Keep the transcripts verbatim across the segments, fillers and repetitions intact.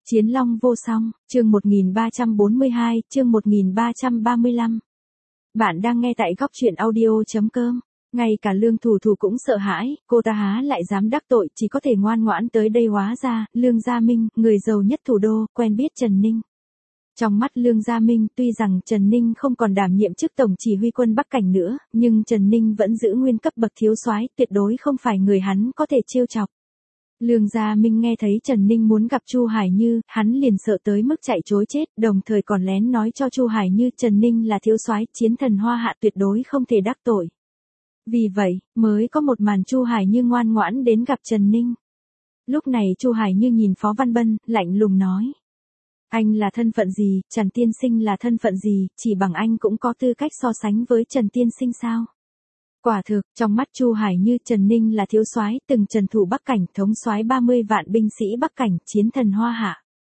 Chiến long vô song, chương một nghìn ba trăm bốn mươi hai, chương một nghìn ba trăm ba mươi lăm. Bạn đang nghe tại góc truyện audio chấm com. Ngay cả Lương Thủ Thủ cũng sợ hãi, cô ta há lại dám đắc tội, chỉ có thể ngoan ngoãn tới đây. Hóa ra, Lương Gia Minh, người giàu nhất thủ đô, quen biết Trần Ninh. Trong mắt Lương Gia Minh, tuy rằng Trần Ninh không còn đảm nhiệm chức tổng chỉ huy quân Bắc Cảnh nữa, nhưng Trần Ninh vẫn giữ nguyên cấp bậc thiếu soái, tuyệt đối không phải người hắn có thể trêu chọc. Lương Gia Minh nghe thấy Trần Ninh muốn gặp Chu Hải Như, hắn liền sợ tới mức chạy trối chết, đồng thời còn lén nói cho Chu Hải Như Trần Ninh là thiếu soái, chiến thần Hoa Hạ tuyệt đối không thể đắc tội. Vì vậy, mới có một màn Chu Hải Như ngoan ngoãn đến gặp Trần Ninh. Lúc này Chu Hải Như nhìn Phó Văn Bân, lạnh lùng nói: Anh là thân phận gì, Trần Tiên Sinh là thân phận gì, chỉ bằng anh cũng có tư cách so sánh với Trần Tiên Sinh sao? Quả thực, trong mắt Chu Hải Như, Trần Ninh là thiếu soái, từng trần thủ Bắc Cảnh, thống soái ba mươi vạn binh sĩ Bắc Cảnh, chiến thần Hoa Hạ.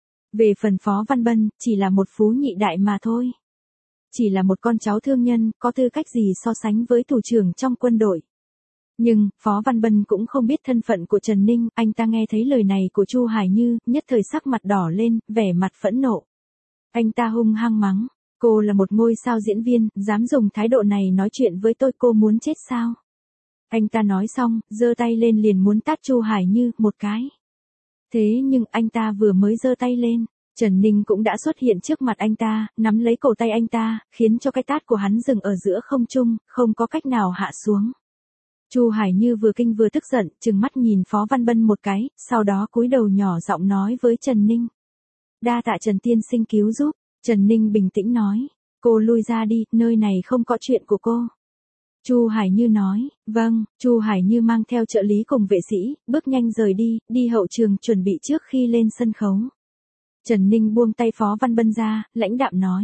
Về phần Phó Văn Bân, chỉ là một phú nhị đại mà thôi. Chỉ là một con cháu thương nhân, có tư cách gì so sánh với thủ trưởng trong quân đội. Nhưng, Phó Văn Bân cũng không biết thân phận của Trần Ninh, anh ta nghe thấy lời này của Chu Hải Như, nhất thời sắc mặt đỏ lên, vẻ mặt phẫn nộ. Anh ta hung hăng mắng: Cô là một ngôi sao diễn viên, dám dùng thái độ này nói chuyện với tôi, cô muốn chết sao? Anh ta nói xong, giơ tay lên liền muốn tát Chu Hải Như một cái. Thế nhưng anh ta vừa mới giơ tay lên, Trần Ninh cũng đã xuất hiện trước mặt anh ta, nắm lấy cổ tay anh ta, khiến cho cái tát của hắn dừng ở giữa không trung, không có cách nào hạ xuống. Chu Hải Như vừa kinh vừa tức giận, trừng mắt nhìn Phó Văn Bân một cái, sau đó cúi đầu nhỏ giọng nói với Trần Ninh: Đa tạ Trần Tiên Sinh cứu giúp. Trần Ninh bình tĩnh nói: Cô lui ra đi, nơi này không có chuyện của cô. Chu Hải Như nói: Vâng. Chu Hải Như mang theo trợ lý cùng vệ sĩ, bước nhanh rời đi, đi hậu trường chuẩn bị trước khi lên sân khấu. Trần Ninh buông tay Phó Văn Bân ra, lãnh đạm nói: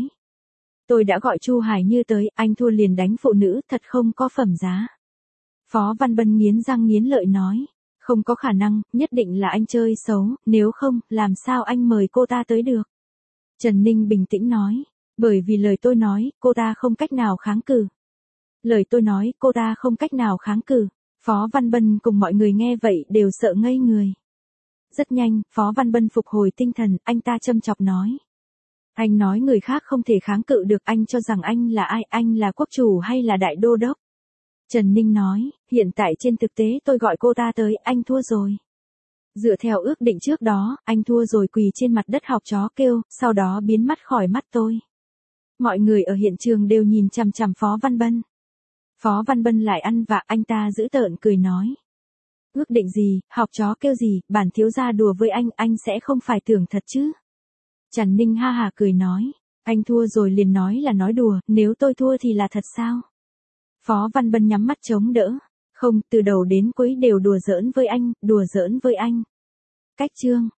Tôi đã gọi Chu Hải Như tới, anh thua liền đánh phụ nữ, thật không có phẩm giá. Phó Văn Bân nghiến răng nghiến lợi nói: Không có khả năng, nhất định là anh chơi xấu, nếu không, làm sao anh mời cô ta tới được? Trần Ninh bình tĩnh nói: Bởi vì lời tôi nói, cô ta không cách nào kháng cự. Lời tôi nói, cô ta không cách nào kháng cự. Phó Văn Bân cùng mọi người nghe vậy đều sợ ngây người. Rất nhanh, Phó Văn Bân phục hồi tinh thần, anh ta châm chọc nói: Anh nói người khác không thể kháng cự được, anh cho rằng anh là ai, anh là quốc chủ hay là đại đô đốc? Trần Ninh nói: Hiện tại trên thực tế tôi gọi cô ta tới, anh thua rồi. Dựa theo ước định trước đó, anh thua rồi quỳ trên mặt đất học chó kêu, sau đó biến mất khỏi mắt tôi. Mọi người ở hiện trường đều nhìn chằm chằm Phó Văn Bân. Phó Văn Bân lại ăn vạ, anh ta giữ tợn cười nói: Ước định gì, học chó kêu gì, bản thiếu gia đùa với anh, anh sẽ không phải tưởng thật chứ? Trần Ninh ha hà cười nói: Anh thua rồi liền nói là nói đùa, nếu tôi thua thì là thật sao? Phó Văn Bân nhắm mắt chống đỡ: Không, từ đầu đến cuối đều đùa giỡn với anh, đùa giỡn với anh. Cách chương.